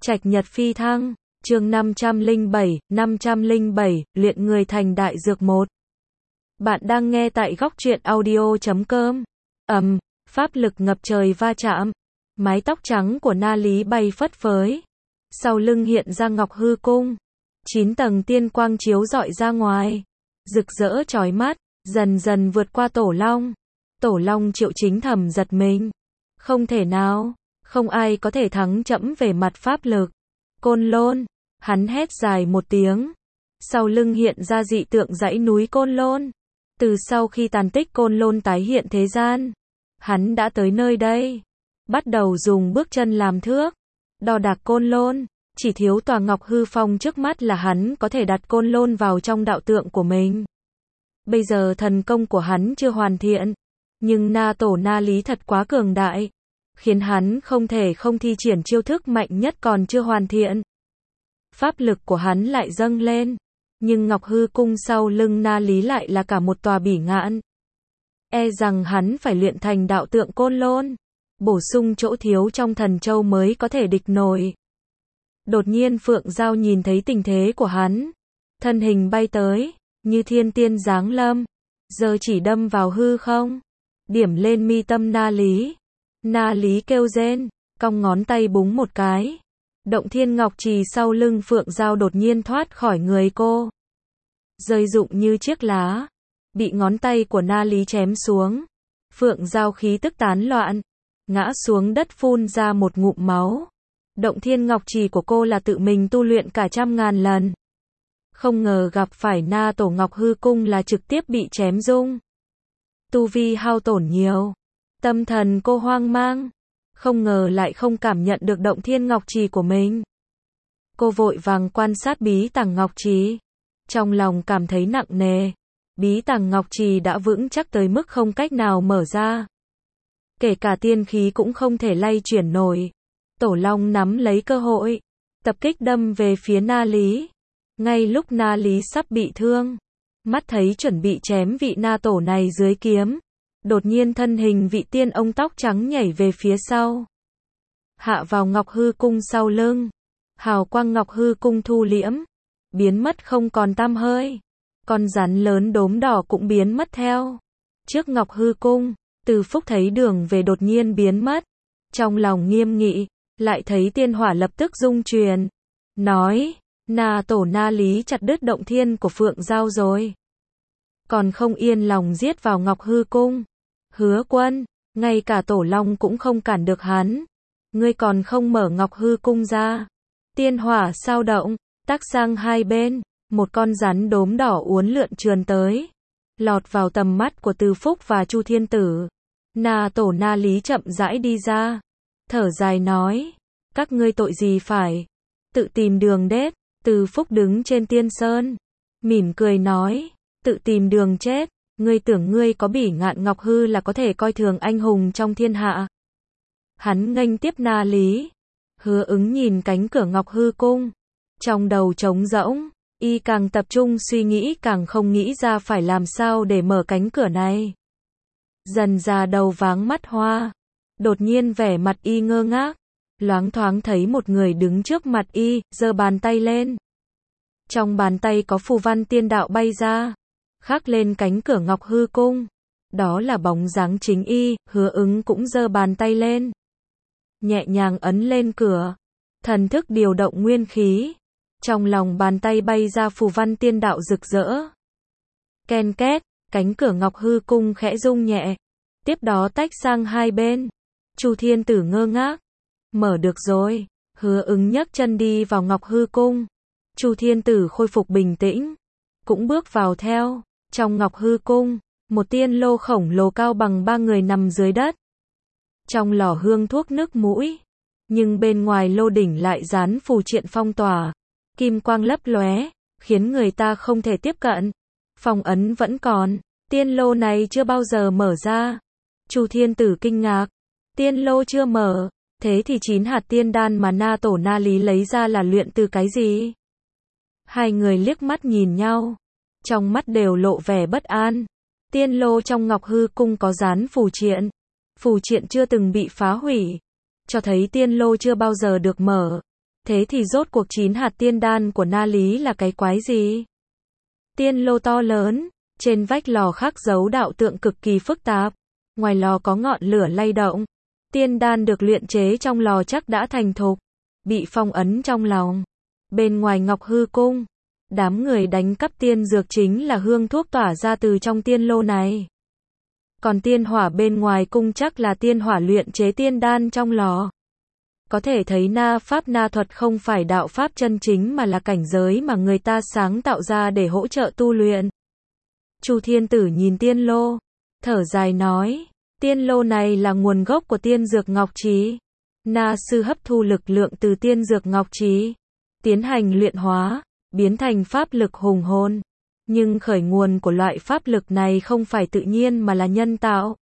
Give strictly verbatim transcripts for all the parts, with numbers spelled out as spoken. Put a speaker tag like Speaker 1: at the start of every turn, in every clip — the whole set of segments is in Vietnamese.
Speaker 1: Trạch nhật phi thăng, chương năm trăm lẻ bảy, năm trăm lẻ bảy, luyện người thành đại dược một. Bạn đang nghe tại góc truyện audio chấm com. Ầm, pháp lực ngập trời va chạm. Mái tóc trắng của Na Lý bay phất phới. Sau lưng hiện ra Ngọc Hư Cung. Chín tầng tiên quang chiếu rọi ra ngoài. Rực rỡ chói mắt, dần dần vượt qua Tổ Long. Tổ Long Triệu Chính thầm giật mình. Không thể nào, không ai có thể thắng trẫm về mặt pháp lực. Côn Lôn, hắn hét dài một tiếng. Sau lưng hiện ra dị tượng dãy núi Côn Lôn. Từ sau khi tàn tích Côn Lôn tái hiện thế gian, hắn đã tới nơi đây. Bắt đầu dùng bước chân làm thước, đo đạc Côn Lôn. Chỉ thiếu tòa Ngọc Hư Phong trước mắt là hắn có thể đặt Côn Lôn vào trong đạo tượng của mình. Bây giờ thần công của hắn chưa hoàn thiện, nhưng Na Tổ Na Lý thật quá cường đại, khiến hắn không thể không thi triển chiêu thức mạnh nhất còn chưa hoàn thiện. Pháp lực của hắn lại dâng lên, nhưng Ngọc Hư Cung sau lưng Na Lý lại là cả một tòa bỉ ngạn. E rằng hắn phải luyện thành đạo tượng Côn Lôn, bổ sung chỗ thiếu trong thần châu mới có thể địch nổi. Đột nhiên Phượng Giao nhìn thấy tình thế của hắn, thân hình bay tới, như thiên tiên giáng lâm, giờ chỉ đâm vào hư không, điểm lên mi tâm Na Lý. Na Lý kêu rên, cong ngón tay búng một cái. Động Thiên Ngọc Trì sau lưng Phượng Giao đột nhiên thoát khỏi người cô, rơi rụng như chiếc lá, bị ngón tay của Na Lý chém xuống. Phượng Giao khí tức tán loạn, ngã xuống đất phun ra một ngụm máu. Động Thiên Ngọc Trì của cô là tự mình tu luyện cả trăm ngàn lần, không ngờ gặp phải Na Tổ Ngọc Hư Cung là trực tiếp bị chém rung. Tu vi hao tổn nhiều, tâm thần cô hoang mang, không ngờ lại không cảm nhận được Động Thiên Ngọc Trì của mình. Cô vội vàng quan sát bí tàng Ngọc Trì, trong lòng cảm thấy nặng nề. Bí tàng Ngọc Trì đã vững chắc tới mức không cách nào mở ra, kể cả tiên khí cũng không thể lay chuyển nổi. Tổ Long nắm lấy cơ hội, tập kích đâm về phía Na Lý. Ngay lúc Na Lý sắp bị thương, mắt thấy chuẩn bị chém vị Na Tổ này dưới kiếm, đột nhiên thân hình vị tiên ông tóc trắng nhảy về phía sau, hạ vào Ngọc Hư Cung sau lưng. Hào quang Ngọc Hư Cung thu liễm, biến mất không còn tăm hơi. Con rắn lớn đốm đỏ cũng biến mất theo. Trước Ngọc Hư Cung, Từ Phúc thấy đường về đột nhiên biến mất, trong lòng nghiêm nghị, lại thấy tiên hỏa lập tức dung truyền, nói: Na Tổ Na Lý chặt đứt động thiên của Phượng Giao rồi, còn không yên lòng giết vào Ngọc Hư Cung. Hứa Quân, ngay cả Tổ Long cũng không cản được hắn, ngươi còn không mở Ngọc Hư Cung ra. Tiên hỏa sao động, tác sang hai bên, một con rắn đốm đỏ uốn lượn trườn tới, lọt vào tầm mắt của Từ Phúc và Chu Thiên Tử. Na Tổ Na Lý chậm rãi đi ra, thở dài nói: các ngươi tội gì phải tự tìm đường đết. Từ Phúc đứng trên tiên sơn, mỉm cười nói: tự tìm đường chết, ngươi tưởng ngươi có bỉ ngạn Ngọc Hư là có thể coi thường anh hùng trong thiên hạ. Hắn nghênh tiếp Na Lý. Hứa Ứng nhìn cánh cửa Ngọc Hư Cung, trong đầu trống rỗng, y càng tập trung suy nghĩ càng không nghĩ ra phải làm sao để mở cánh cửa này. Dần ra đầu váng mắt hoa, đột nhiên vẻ mặt y ngơ ngác, loáng thoáng thấy một người đứng trước mặt y, giơ bàn tay lên. Trong bàn tay có phù văn tiên đạo bay ra, khắc lên cánh cửa Ngọc Hư Cung. Đó là bóng dáng chính y. Hứa Ứng cũng giơ bàn tay lên, nhẹ nhàng ấn lên cửa, thần thức điều động nguyên khí. Trong lòng bàn tay bay ra phù văn tiên đạo rực rỡ. Ken két, cánh cửa Ngọc Hư Cung khẽ rung nhẹ, tiếp đó tách sang hai bên. Chu Thiên Tử ngơ ngác, mở được rồi. Hứa Ứng nhấc chân đi vào Ngọc Hư Cung. Chu Thiên Tử khôi phục bình tĩnh, cũng bước vào theo. Trong Ngọc Hư Cung, một tiên lô khổng lồ cao bằng ba người nằm dưới đất. Trong lò hương thuốc nước mũi, nhưng bên ngoài lô đỉnh lại dán phù triện phong tỏa, kim quang lấp lóe, khiến người ta không thể tiếp cận. Phong ấn vẫn còn, tiên lô này chưa bao giờ mở ra. Chu Thiên Tử kinh ngạc, tiên lô chưa mở, thế thì chín hạt tiên đan mà Na Tổ Na Lý lấy ra là luyện từ cái gì? Hai người liếc mắt nhìn nhau, trong mắt đều lộ vẻ bất an. Tiên lô trong Ngọc Hư Cung có dán phù triện, phù triện chưa từng bị phá hủy, cho thấy tiên lô chưa bao giờ được mở. Thế thì rốt cuộc chín hạt tiên đan của Na Lý là cái quái gì? Tiên lô to lớn, trên vách lò khắc dấu đạo tượng cực kỳ phức tạp. Ngoài lò có ngọn lửa lay động. Tiên đan được luyện chế trong lò chắc đã thành thục, bị phong ấn trong lòng. Bên ngoài Ngọc Hư Cung, đám người đánh cắp tiên dược chính là hương thuốc tỏa ra từ trong tiên lô này. Còn tiên hỏa bên ngoài cung chắc là tiên hỏa luyện chế tiên đan trong lò. Có thể thấy na pháp na thuật không phải đạo pháp chân chính mà là cảnh giới mà người ta sáng tạo ra để hỗ trợ tu luyện. Chu Thiên Tử nhìn tiên lô, thở dài nói, tiên lô này là nguồn gốc của tiên dược ngọc trí. Na sư hấp thu lực lượng từ tiên dược ngọc trí, tiến hành luyện hóa, biến thành pháp lực hùng hồn. Nhưng khởi nguồn của loại pháp lực này không phải tự nhiên mà là nhân tạo.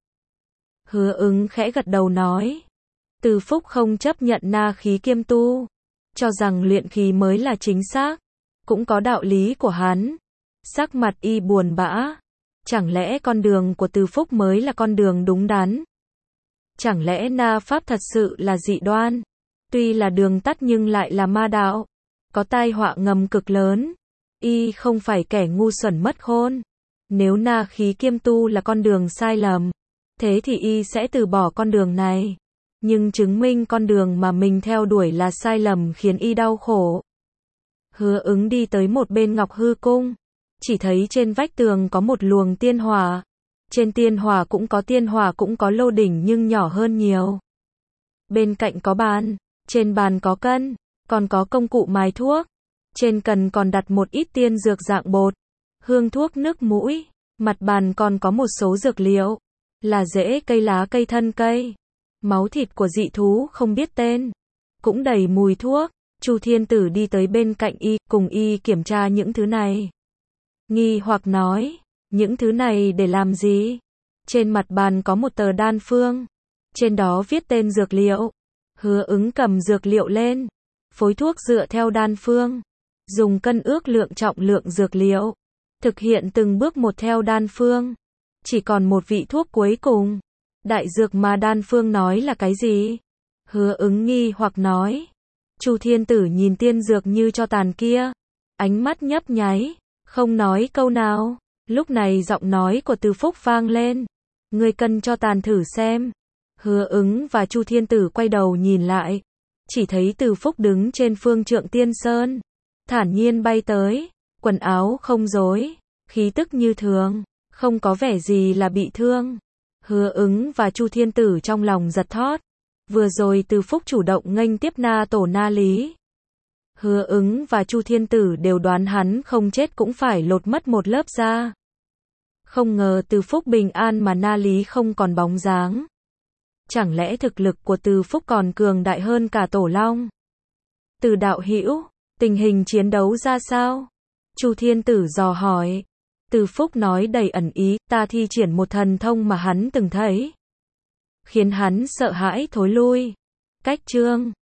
Speaker 1: Hứa Ứng khẽ gật đầu nói, Từ Phúc không chấp nhận na khí kiêm tu, cho rằng luyện khí mới là chính xác, cũng có đạo lý của hắn. Sắc mặt y buồn bã, chẳng lẽ con đường của Từ Phúc mới là con đường đúng đắn? Chẳng lẽ na pháp thật sự là dị đoan? Tuy là đường tắt nhưng lại là ma đạo, có tai họa ngầm cực lớn. Y không phải kẻ ngu xuẩn mất khôn. Nếu na khí kiêm tu là con đường sai lầm, thế thì y sẽ từ bỏ con đường này. Nhưng chứng minh con đường mà mình theo đuổi là sai lầm khiến y đau khổ. Hứa Ứng đi tới một bên Ngọc Hư Cung, chỉ thấy trên vách tường có một luồng tiên hỏa. Trên tiên hỏa cũng có tiên hỏa cũng có lô đỉnh nhưng nhỏ hơn nhiều. Bên cạnh có bàn, trên bàn có cân, còn có công cụ mài thuốc. Trên cần còn đặt một ít tiên dược dạng bột, hương thuốc nước mũi. Mặt bàn còn có một số dược liệu, là rễ cây lá cây thân cây, máu thịt của dị thú không biết tên, cũng đầy mùi thuốc. Chu Thiên Tử đi tới bên cạnh y, cùng y kiểm tra những thứ này. Nghi hoặc nói, những thứ này để làm gì? Trên mặt bàn có một tờ đan phương, trên đó viết tên dược liệu. Hứa Ứng cầm dược liệu lên, phối thuốc dựa theo đan phương, dùng cân ước lượng trọng lượng dược liệu, thực hiện từng bước một theo đan phương. Chỉ còn một vị thuốc cuối cùng. Đại dược mà đan phương nói là cái gì? Hứa Ứng nghi hoặc nói. Chu Thiên Tử nhìn tiên dược như cho tàn kia, ánh mắt nhấp nháy, không nói câu nào. Lúc này giọng nói của Từ Phúc vang lên, ngươi cân cho tàn thử xem. Hứa Ứng và Chu Thiên Tử quay đầu nhìn lại, chỉ thấy Từ Phúc đứng trên phương trượng tiên sơn, thản nhiên bay tới, quần áo không rối, khí tức như thường, không có vẻ gì là bị thương. Hứa Ứng và Chu Thiên Tử trong lòng giật thót. Vừa rồi Từ Phúc chủ động nghênh tiếp na tổ Na Lý. Hứa Ứng và Chu Thiên Tử đều đoán hắn không chết cũng phải lột mất một lớp da. Không ngờ Từ Phúc bình an mà Na Lý không còn bóng dáng. Chẳng lẽ thực lực của Từ Phúc còn cường đại hơn cả Tổ Long? Từ đạo hữu, tình hình chiến đấu ra sao? Chu Thiên Tử dò hỏi. Từ Phúc nói đầy ẩn ý, ta thi triển một thần thông mà hắn từng thấy, khiến hắn sợ hãi thối lui. Cách chương